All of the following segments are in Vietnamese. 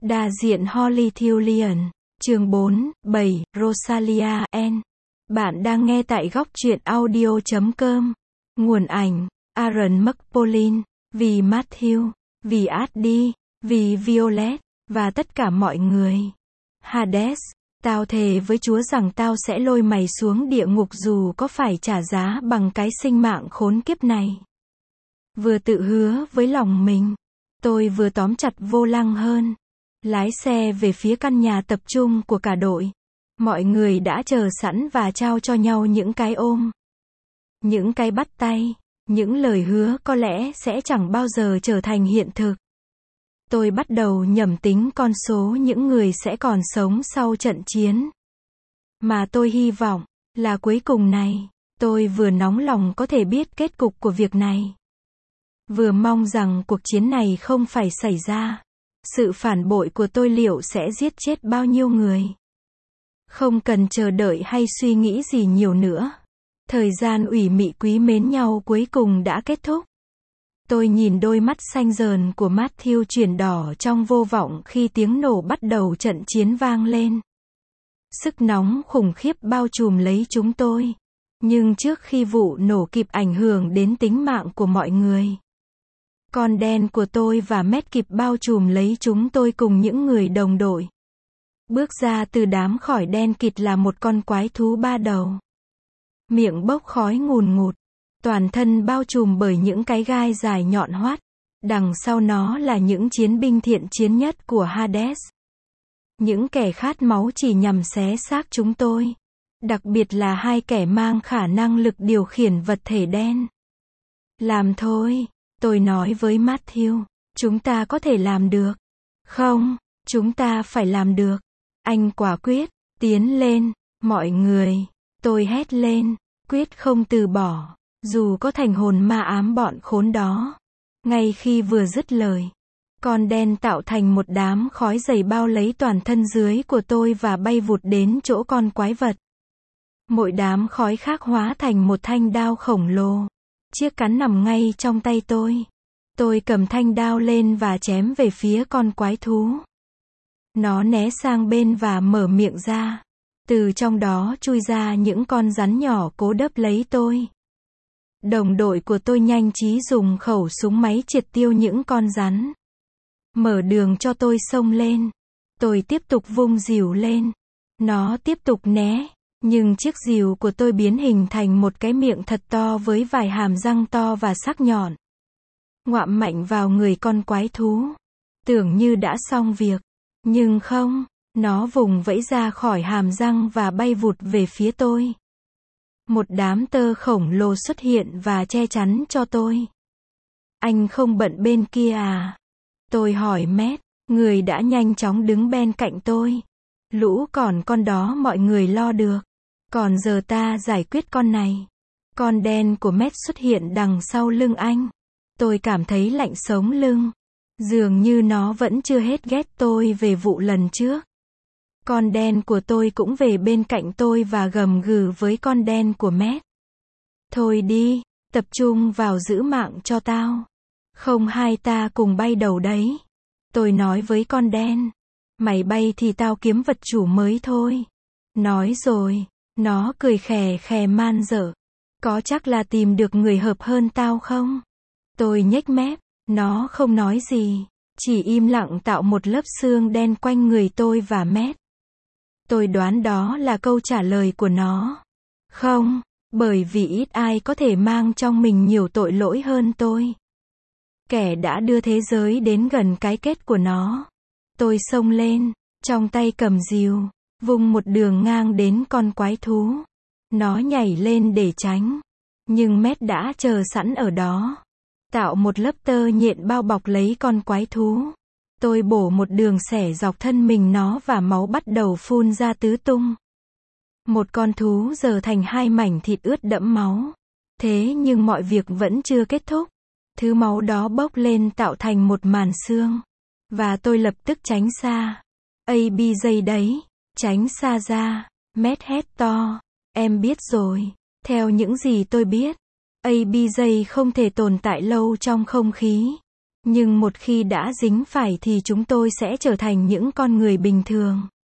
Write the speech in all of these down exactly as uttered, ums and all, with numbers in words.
Đa diện Holly Thullian, chương bốn, bảy, Rosalia N. Bạn đang nghe tại góc truyện audio chấm com. Nguồn ảnh, Aaron McPaulin, vì Matthew, vì Addie, vì Violet, và tất cả mọi người. Hades, tao thề với Chúa rằng tao sẽ lôi mày xuống địa ngục dù có phải trả giá bằng cái sinh mạng khốn kiếp này. Vừa tự hứa với lòng mình, tôi vừa tóm chặt vô lăng hơn. Lái xe về phía căn nhà tập trung của cả đội. Mọi người đã chờ sẵn và trao cho nhau những cái ôm. Những cái bắt tay. Những lời hứa có lẽ sẽ chẳng bao giờ trở thành hiện thực. Tôi bắt đầu nhẩm tính con số những người sẽ còn sống sau trận chiến. Mà tôi hy vọng là cuối cùng này, tôi vừa nóng lòng có thể biết kết cục của việc này. Vừa mong rằng cuộc chiến này không phải xảy ra. Sự phản bội của tôi liệu sẽ giết chết bao nhiêu người? Không cần chờ đợi hay suy nghĩ gì nhiều nữa. Thời gian ủy mị quý mến nhau cuối cùng đã kết thúc. Tôi nhìn đôi mắt xanh dờn của Matthew chuyển đỏ trong vô vọng khi tiếng nổ bắt đầu trận chiến vang lên. Sức nóng khủng khiếp bao trùm lấy chúng tôi. Nhưng trước khi vụ nổ kịp ảnh hưởng đến tính mạng của mọi người, con đen của tôi và Matt kịp bao trùm lấy chúng tôi cùng những người đồng đội. Bước ra từ đám khói đen kịt là một con quái thú ba đầu. Miệng bốc khói ngùn ngụt. Toàn thân bao trùm bởi những cái gai dài nhọn hoắt. Đằng sau nó là những chiến binh thiện chiến nhất của Hades. Những kẻ khát máu chỉ nhằm xé xác chúng tôi. Đặc biệt là hai kẻ mang khả năng lực điều khiển vật thể đen. Làm thôi. Tôi nói với Matthew, chúng ta có thể làm được. Không, chúng ta phải làm được. Anh quả quyết, tiến lên, mọi người. Tôi hét lên, quyết không từ bỏ, dù có thành hồn ma ám bọn khốn đó. Ngay khi vừa dứt lời, con đen tạo thành một đám khói dày bao lấy toàn thân dưới của tôi và bay vụt đến chỗ con quái vật. Mỗi đám khói khác hóa thành một thanh đao khổng lồ. Chiếc cán nằm ngay trong tay tôi. Tôi cầm thanh đao lên và chém về phía con quái thú. Nó né sang bên và mở miệng ra. Từ trong đó chui ra những con rắn nhỏ cố đớp lấy tôi. Đồng đội của tôi nhanh trí dùng khẩu súng máy triệt tiêu những con rắn. Mở đường cho tôi xông lên. Tôi tiếp tục vung rìu lên. Nó tiếp tục né. Nhưng chiếc rìu của tôi biến hình thành một cái miệng thật to với vài hàm răng to và sắc nhọn. Ngoạm mạnh vào người con quái thú. Tưởng như đã xong việc. Nhưng không, nó vùng vẫy ra khỏi hàm răng và bay vụt về phía tôi. Một đám tơ khổng lồ xuất hiện và che chắn cho tôi. Anh không bận bên kia à? Tôi hỏi Matt, người đã nhanh chóng đứng bên cạnh tôi. Lũ còn con đó mọi người lo được. Còn giờ ta giải quyết con này. Con đen của Matt xuất hiện đằng sau lưng anh. Tôi cảm thấy lạnh sống lưng. Dường như nó vẫn chưa hết ghét tôi về vụ lần trước. Con đen của tôi cũng về bên cạnh tôi và gầm gừ với con đen của Matt. Thôi đi, tập trung vào giữ mạng cho tao. Không hai ta cùng bay đầu đấy. Tôi nói với con đen. Mày bay thì tao kiếm vật chủ mới thôi. Nói rồi, nó cười khè khè man dở. Có chắc là tìm được người hợp hơn tao không? Tôi nhếch mép. Nó không nói gì. Chỉ im lặng tạo một lớp xương đen quanh người tôi và Matt. Tôi đoán đó là câu trả lời của nó. Không, bởi vì ít ai có thể mang trong mình nhiều tội lỗi hơn tôi. Kẻ đã đưa thế giới đến gần cái kết của nó. Tôi xông lên, trong tay cầm rìu, vung một đường ngang đến con quái thú. Nó nhảy lên để tránh. Nhưng Matt đã chờ sẵn ở đó. Tạo một lớp tơ nhện bao bọc lấy con quái thú. Tôi bổ một đường xẻ dọc thân mình nó và máu bắt đầu phun ra tứ tung. Một con thú giờ thành hai mảnh thịt ướt đẫm máu. Thế nhưng mọi việc vẫn chưa kết thúc. Thứ máu đó bốc lên tạo thành một màn xương. Và tôi lập tức tránh xa. a bê jay đấy. Tránh xa ra. Matt hét to. Em biết rồi. Theo những gì tôi biết, a bê jay không thể tồn tại lâu trong không khí. Nhưng một khi đã dính phải thì chúng tôi sẽ trở thành những con người bình thường.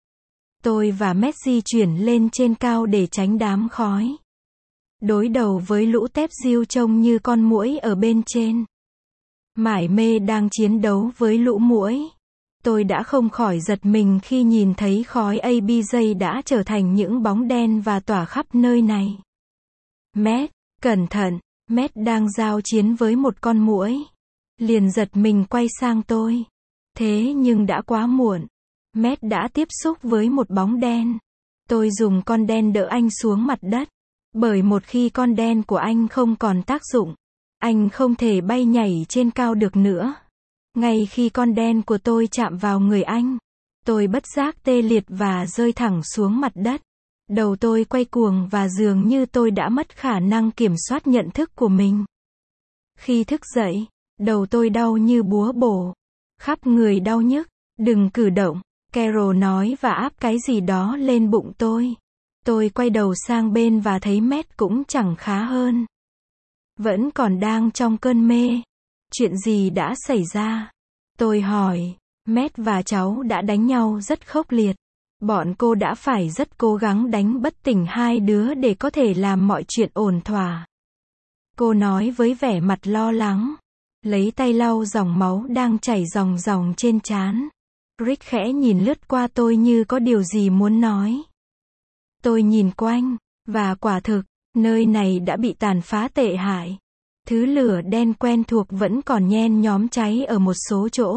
Tôi và Matt di chuyển lên trên cao để tránh đám khói. Đối đầu với lũ tép diêu trông như con muỗi ở bên trên. Mải mê đang chiến đấu với lũ muỗi. Tôi đã không khỏi giật mình khi nhìn thấy khói a bê giê đã trở thành những bóng đen và tỏa khắp nơi này. Matt, cẩn thận, Matt đang giao chiến với một con muỗi. Liền giật mình quay sang tôi. Thế nhưng đã quá muộn. Matt đã tiếp xúc với một bóng đen. Tôi dùng con đen đỡ anh xuống mặt đất. Bởi một khi con đen của anh không còn tác dụng, anh không thể bay nhảy trên cao được nữa. Ngay khi con đen của tôi chạm vào người anh, tôi bất giác tê liệt và rơi thẳng xuống mặt đất. Đầu tôi quay cuồng và dường như tôi đã mất khả năng kiểm soát nhận thức của mình. Khi thức dậy, đầu tôi đau như búa bổ. Khắp người đau nhức. Đừng cử động, Carol nói và áp cái gì đó lên bụng tôi. Tôi quay đầu sang bên và thấy Matt cũng chẳng khá hơn. Vẫn còn đang trong cơn mê. Chuyện gì đã xảy ra? Tôi hỏi. Matt và cháu đã đánh nhau rất khốc liệt. Bọn cô đã phải rất cố gắng đánh bất tỉnh hai đứa để có thể làm mọi chuyện ổn thỏa. Cô nói với vẻ mặt lo lắng. Lấy tay lau dòng máu đang chảy ròng ròng trên trán. Rick khẽ nhìn lướt qua tôi như có điều gì muốn nói. Tôi nhìn quanh, và quả thực, nơi này đã bị tàn phá tệ hại. Thứ lửa đen quen thuộc vẫn còn nhen nhóm cháy ở một số chỗ.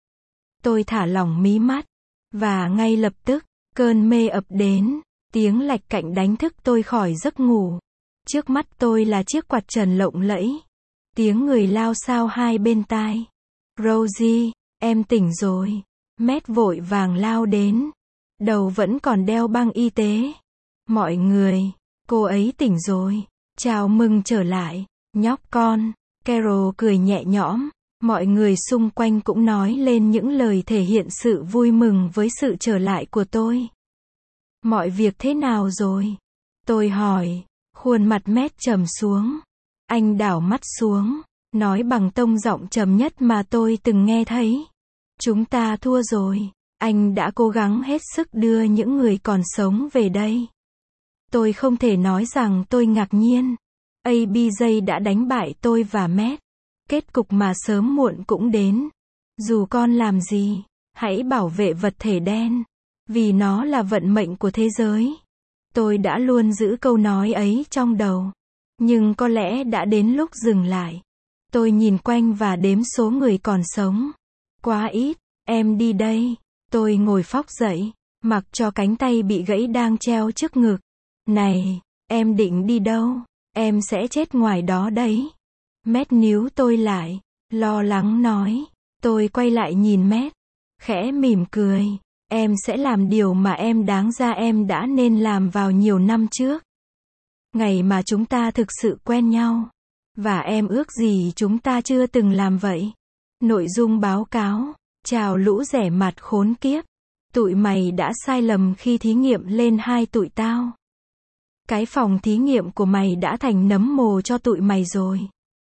Tôi thả lỏng mí mắt, và ngay lập tức, cơn mê ập đến, tiếng lạch cạnh đánh thức tôi khỏi giấc ngủ. Trước mắt tôi là chiếc quạt trần lộng lẫy. Tiếng người lao xao hai bên tai. Rosie, em tỉnh rồi. Matt vội vàng lao đến. Đầu vẫn còn đeo băng y tế. Mọi người, cô ấy tỉnh rồi. Chào mừng trở lại, nhóc con. Carol cười nhẹ nhõm. Mọi người xung quanh cũng nói lên những lời thể hiện sự vui mừng với sự trở lại của tôi. Mọi việc thế nào rồi? Tôi hỏi. Khuôn mặt Matt trầm xuống. Anh đảo mắt xuống, nói bằng tông giọng trầm nhất mà tôi từng nghe thấy. Chúng ta thua rồi. Anh đã cố gắng hết sức đưa những người còn sống về đây. Tôi không thể nói rằng tôi ngạc nhiên. a bê giê đã đánh bại tôi và Matt. Kết cục mà sớm muộn cũng đến. Dù con làm gì, hãy bảo vệ vật thể đen. Vì nó là vận mệnh của thế giới. Tôi đã luôn giữ câu nói ấy trong đầu. Nhưng có lẽ đã đến lúc dừng lại. Tôi nhìn quanh và đếm số người còn sống. Quá ít, em đi đây. Tôi ngồi phóc dậy, mặc cho cánh tay bị gãy đang treo trước ngực. Này, em định đi đâu? Em sẽ chết ngoài đó đấy. Matt níu tôi lại, lo lắng nói. Tôi quay lại nhìn Matt, khẽ mỉm cười. Em sẽ làm điều mà em đáng ra em đã nên làm vào nhiều năm trước. Ngày mà chúng ta thực sự quen nhau. Và em ước gì chúng ta chưa từng làm vậy. Nội dung báo cáo. Chào lũ rẻ mạt khốn kiếp. Tụi mày đã sai lầm khi thí nghiệm lên hai tụi tao. Cái phòng thí nghiệm của mày đã thành nấm mồ cho tụi mày rồi.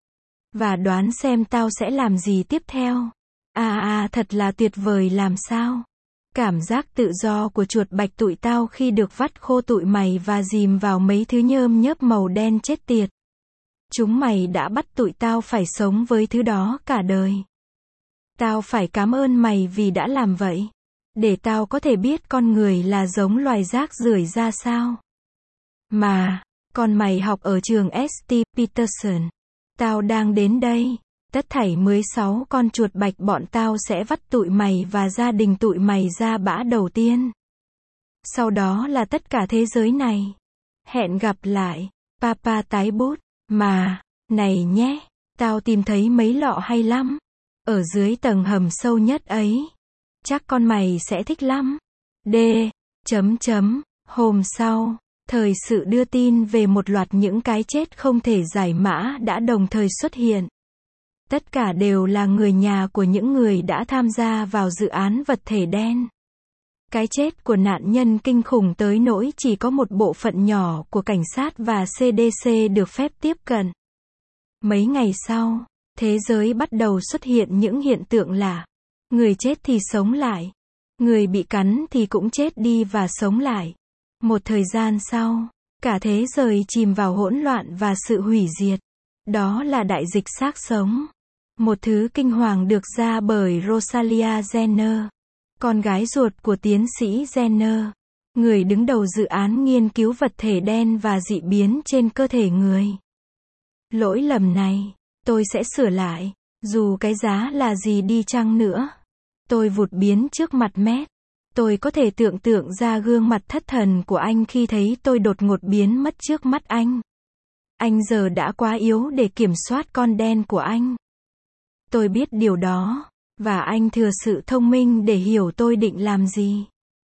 Và đoán xem tao sẽ làm gì tiếp theo. À à thật là tuyệt vời làm sao. Cảm giác tự do của chuột bạch tụi tao khi được vắt khô tụi mày và dìm vào mấy thứ nhơm nhớp màu đen chết tiệt. Chúng mày đã bắt tụi tao phải sống với thứ đó cả đời. Tao phải cảm ơn mày vì đã làm vậy. Để tao có thể biết con người là giống loài rác rưởi ra sao. Mà, con mày học ở trường ét tê Peterson. Tao đang đến đây. Tất thảy mười sáu con chuột bạch bọn tao sẽ vắt tụi mày và gia đình tụi mày ra bã đầu tiên. Sau đó là tất cả thế giới này. Hẹn gặp lại. Papa tái bút. Mà, này nhé, tao tìm thấy mấy lọ hay lắm. Ở dưới tầng hầm sâu nhất ấy. Chắc con mày sẽ thích lắm. D. Chấm chấm. Hôm sau, thời sự đưa tin về một loạt những cái chết không thể giải mã đã đồng thời xuất hiện. Tất cả đều là người nhà của những người đã tham gia vào dự án vật thể đen. Cái chết của nạn nhân kinh khủng tới nỗi chỉ có một bộ phận nhỏ của cảnh sát và xê đê xê được phép tiếp cận. Mấy ngày sau, thế giới bắt đầu xuất hiện những hiện tượng lạ. Người chết thì sống lại. Người bị cắn thì cũng chết đi và sống lại. Một thời gian sau, cả thế giới chìm vào hỗn loạn và sự hủy diệt. Đó là đại dịch xác sống. Một thứ kinh hoàng được ra bởi Rosalia Jenner, con gái ruột của tiến sĩ Jenner, người đứng đầu dự án nghiên cứu vật thể đen và dị biến trên cơ thể người. Lỗi lầm này, tôi sẽ sửa lại, dù cái giá là gì đi chăng nữa. Tôi vụt biến trước mặt Matt. Tôi có thể tưởng tượng ra gương mặt thất thần của anh khi thấy tôi đột ngột biến mất trước mắt anh. Anh giờ đã quá yếu để kiểm soát con đen của anh. Tôi biết điều đó, và anh thừa sự thông minh để hiểu tôi định làm gì.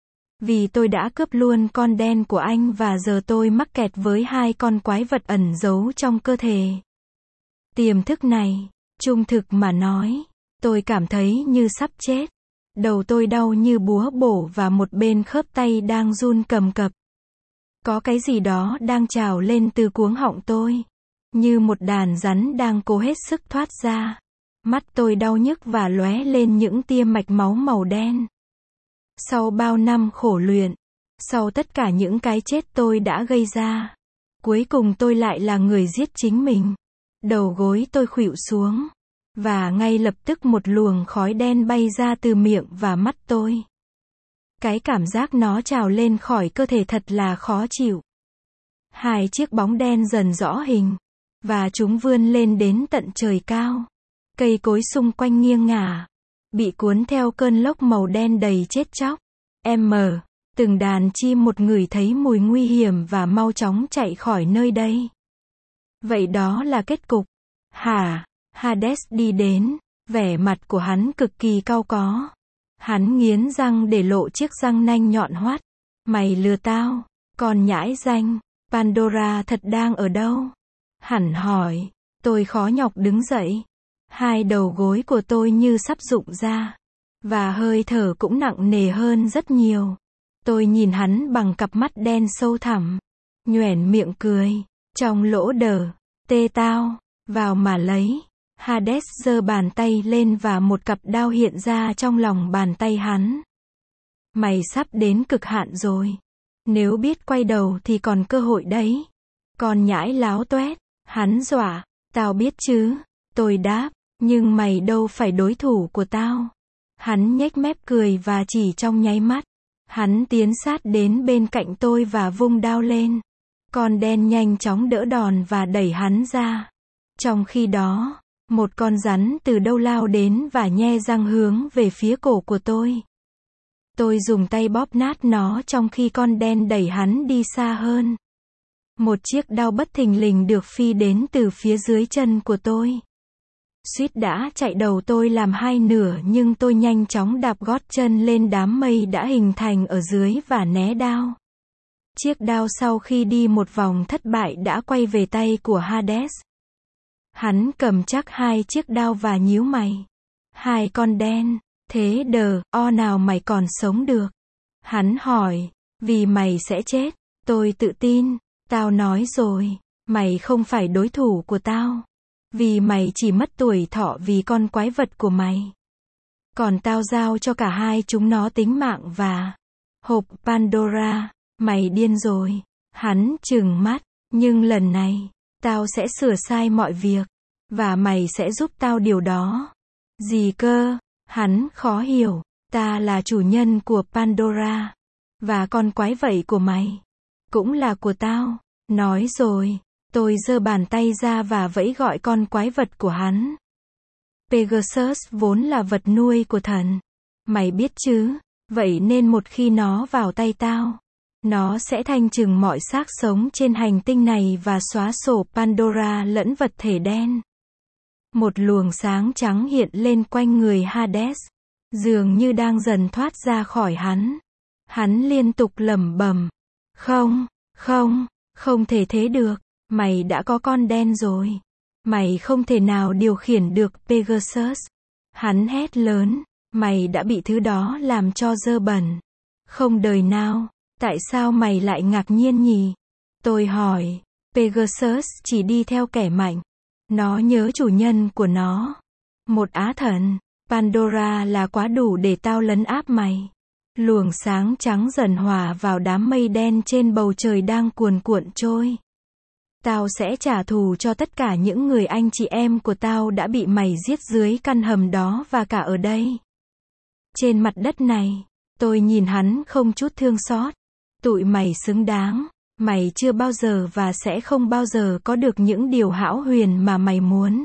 Vì tôi đã cướp luôn con đen của anh và giờ tôi mắc kẹt với hai con quái vật ẩn giấu trong cơ thể. Tiềm thức này, trung thực mà nói, tôi cảm thấy như sắp chết. Đầu tôi đau như búa bổ và một bên khớp tay đang run cầm cập. Có cái gì đó đang trào lên từ cuống họng tôi, như một đàn rắn đang cố hết sức thoát ra. Mắt tôi đau nhức và lóe lên những tia mạch máu màu đen. Sau bao năm khổ luyện, sau tất cả những cái chết tôi đã gây ra, cuối cùng tôi lại là người giết chính mình. Đầu gối tôi khuỵu xuống, và ngay lập tức một luồng khói đen bay ra từ miệng và mắt tôi. Cái cảm giác nó trào lên khỏi cơ thể thật là khó chịu. Hai chiếc bóng đen dần rõ hình, và chúng vươn lên đến tận trời cao. Cây cối xung quanh nghiêng ngả, bị cuốn theo cơn lốc màu đen đầy chết chóc. M, từng đàn chim một người thấy mùi nguy hiểm và mau chóng chạy khỏi nơi đây. Vậy đó là kết cục. Hả? Hades đi đến, vẻ mặt của hắn cực kỳ cau có. Hắn nghiến răng để lộ chiếc răng nanh nhọn hoắt. Mày lừa tao, con nhãi danh, Pandora thật đang ở đâu? Hẳn hỏi, tôi khó nhọc đứng dậy. Hai đầu gối của tôi như sắp rụng ra, và hơi thở cũng nặng nề hơn rất nhiều. Tôi nhìn hắn bằng cặp mắt đen sâu thẳm, nhoẻn miệng cười, trong lỗ đờ, tê tao, vào mà lấy. Hades giơ bàn tay lên và một cặp đao hiện ra trong lòng bàn tay hắn. Mày sắp đến cực hạn rồi. Nếu biết quay đầu thì còn cơ hội đấy. Con nhãi láo toét, hắn dọa, tao biết chứ. Tôi đáp, nhưng mày đâu phải đối thủ của tao. Hắn nhếch mép cười và chỉ trong nháy mắt, hắn tiến sát đến bên cạnh tôi và vung đao lên. Con đen nhanh chóng đỡ đòn và đẩy hắn ra. Trong khi đó, một con rắn từ đâu lao đến và nhe răng hướng về phía cổ của tôi. Tôi dùng tay bóp nát nó trong khi con đen đẩy hắn đi xa hơn. Một chiếc đao bất thình lình được phi đến từ phía dưới chân của tôi. Suýt đã chạy đầu tôi làm hai nửa nhưng tôi nhanh chóng đạp gót chân lên đám mây đã hình thành ở dưới và né đao. Chiếc đao sau khi đi một vòng thất bại đã quay về tay của Hades. Hắn cầm chắc hai chiếc đao và nhíu mày. Hai con đen, thế đờ, o nào mày còn sống được? Hắn hỏi, vì mày sẽ chết. Tôi tự tin, tao nói rồi, mày không phải đối thủ của tao. Vì mày chỉ mất tuổi thọ vì con quái vật của mày. Còn tao giao cho cả hai chúng nó tính mạng và hộp Pandora. Mày điên rồi. Hắn trừng mắt, nhưng lần này, tao sẽ sửa sai mọi việc. Và mày sẽ giúp tao điều đó. Gì cơ? Hắn khó hiểu. Ta là chủ nhân của Pandora. Và con quái vậy của mày cũng là của tao. Nói rồi, tôi giơ bàn tay ra và vẫy gọi con quái vật của hắn. Pegasus vốn là vật nuôi của thần. Mày biết chứ? Vậy nên một khi nó vào tay tao, nó sẽ thanh trừng mọi xác sống trên hành tinh này và xóa sổ Pandora lẫn vật thể đen. Một luồng sáng trắng hiện lên quanh người Hades, dường như đang dần thoát ra khỏi hắn. Hắn liên tục lẩm bẩm, không, không, không thể thế được, mày đã có con đen rồi. Mày không thể nào điều khiển được Pegasus. Hắn hét lớn, mày đã bị thứ đó làm cho dơ bẩn. Không đời nào, tại sao mày lại ngạc nhiên nhỉ? Tôi hỏi, Pegasus chỉ đi theo kẻ mạnh. Nó nhớ chủ nhân của nó. Một á thần. Pandora là quá đủ để tao lấn áp mày. Luồng sáng trắng dần hòa vào đám mây đen trên bầu trời đang cuồn cuộn trôi. Tao sẽ trả thù cho tất cả những người anh chị em của tao đã bị mày giết dưới căn hầm đó và cả ở đây. Trên mặt đất này, tôi nhìn hắn không chút thương xót. Tụi mày xứng đáng. Mày chưa bao giờ và sẽ không bao giờ có được những điều hão huyền mà mày muốn.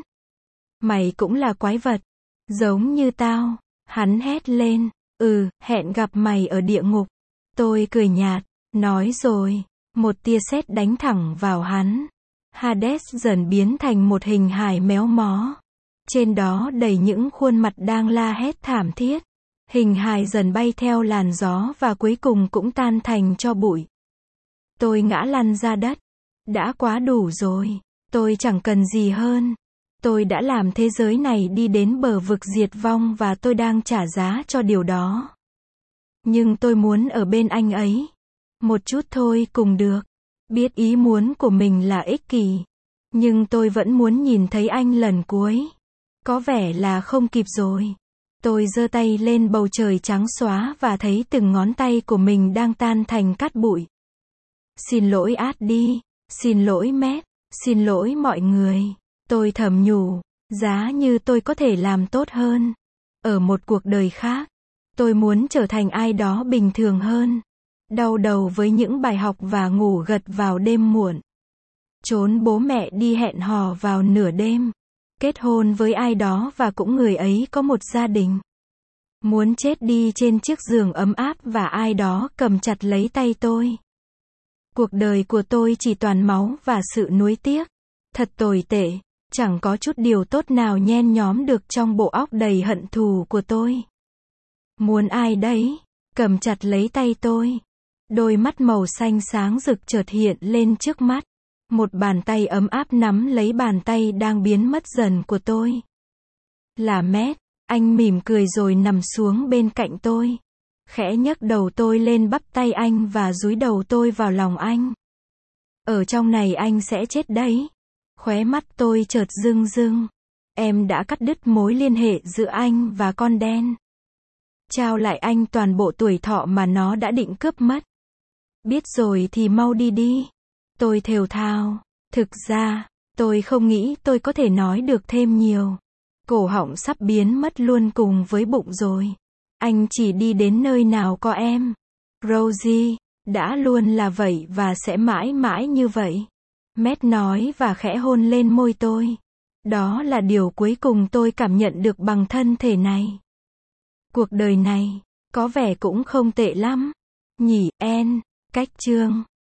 Mày cũng là quái vật. Giống như tao. Hắn hét lên. Ừ, hẹn gặp mày ở địa ngục. Tôi cười nhạt. Nói rồi. Một tia sét đánh thẳng vào hắn. Hades dần biến thành một hình hài méo mó. Trên đó đầy những khuôn mặt đang la hét thảm thiết. Hình hài dần bay theo làn gió và cuối cùng cũng tan thành tro bụi. Tôi ngã lăn ra đất. Đã quá đủ rồi. Tôi chẳng cần gì hơn. Tôi đã làm thế giới này đi đến bờ vực diệt vong và tôi đang trả giá cho điều đó. Nhưng tôi muốn ở bên anh ấy. Một chút thôi cũng được. Biết ý muốn của mình là ích kỷ. Nhưng tôi vẫn muốn nhìn thấy anh lần cuối. Có vẻ là không kịp rồi. Tôi giơ tay lên bầu trời trắng xóa và thấy từng ngón tay của mình đang tan thành cát bụi. Xin lỗi Adi, xin lỗi Matt, xin lỗi mọi người. Tôi thầm nhủ, giá như tôi có thể làm tốt hơn. Ở một cuộc đời khác, tôi muốn trở thành ai đó bình thường hơn. Đau đầu với những bài học và ngủ gật vào đêm muộn. Trốn bố mẹ đi hẹn hò vào nửa đêm. Kết hôn với ai đó và cũng người ấy có một gia đình. Muốn chết đi trên chiếc giường ấm áp và ai đó cầm chặt lấy tay tôi. Cuộc đời của tôi chỉ toàn máu và sự nuối tiếc. Thật tồi tệ, chẳng có chút điều tốt nào nhen nhóm được trong bộ óc đầy hận thù của tôi. Muốn ai đấy, cầm chặt lấy tay tôi. Đôi mắt màu xanh sáng rực chợt hiện lên trước mắt. Một bàn tay ấm áp nắm lấy bàn tay đang biến mất dần của tôi. Là Matt, anh mỉm cười rồi nằm xuống bên cạnh tôi. Khẽ nhấc đầu tôi lên bắp tay anh và dúi đầu tôi vào lòng anh. Ở trong này anh sẽ chết đấy. Khóe mắt tôi chợt rưng rưng. Em đã cắt đứt mối liên hệ giữa anh và con đen. Trao lại anh toàn bộ tuổi thọ mà nó đã định cướp mất. Biết rồi thì mau đi đi. Tôi thều thào. Thực ra, tôi không nghĩ tôi có thể nói được thêm nhiều. Cổ họng sắp biến mất luôn cùng với bụng rồi. Anh chỉ đi đến nơi nào có em. Rosie, đã luôn là vậy và sẽ mãi mãi như vậy. Matt nói và khẽ hôn lên môi tôi. Đó là điều cuối cùng tôi cảm nhận được bằng thân thể này. Cuộc đời này, có vẻ cũng không tệ lắm. Nhỉ, En, cách chương.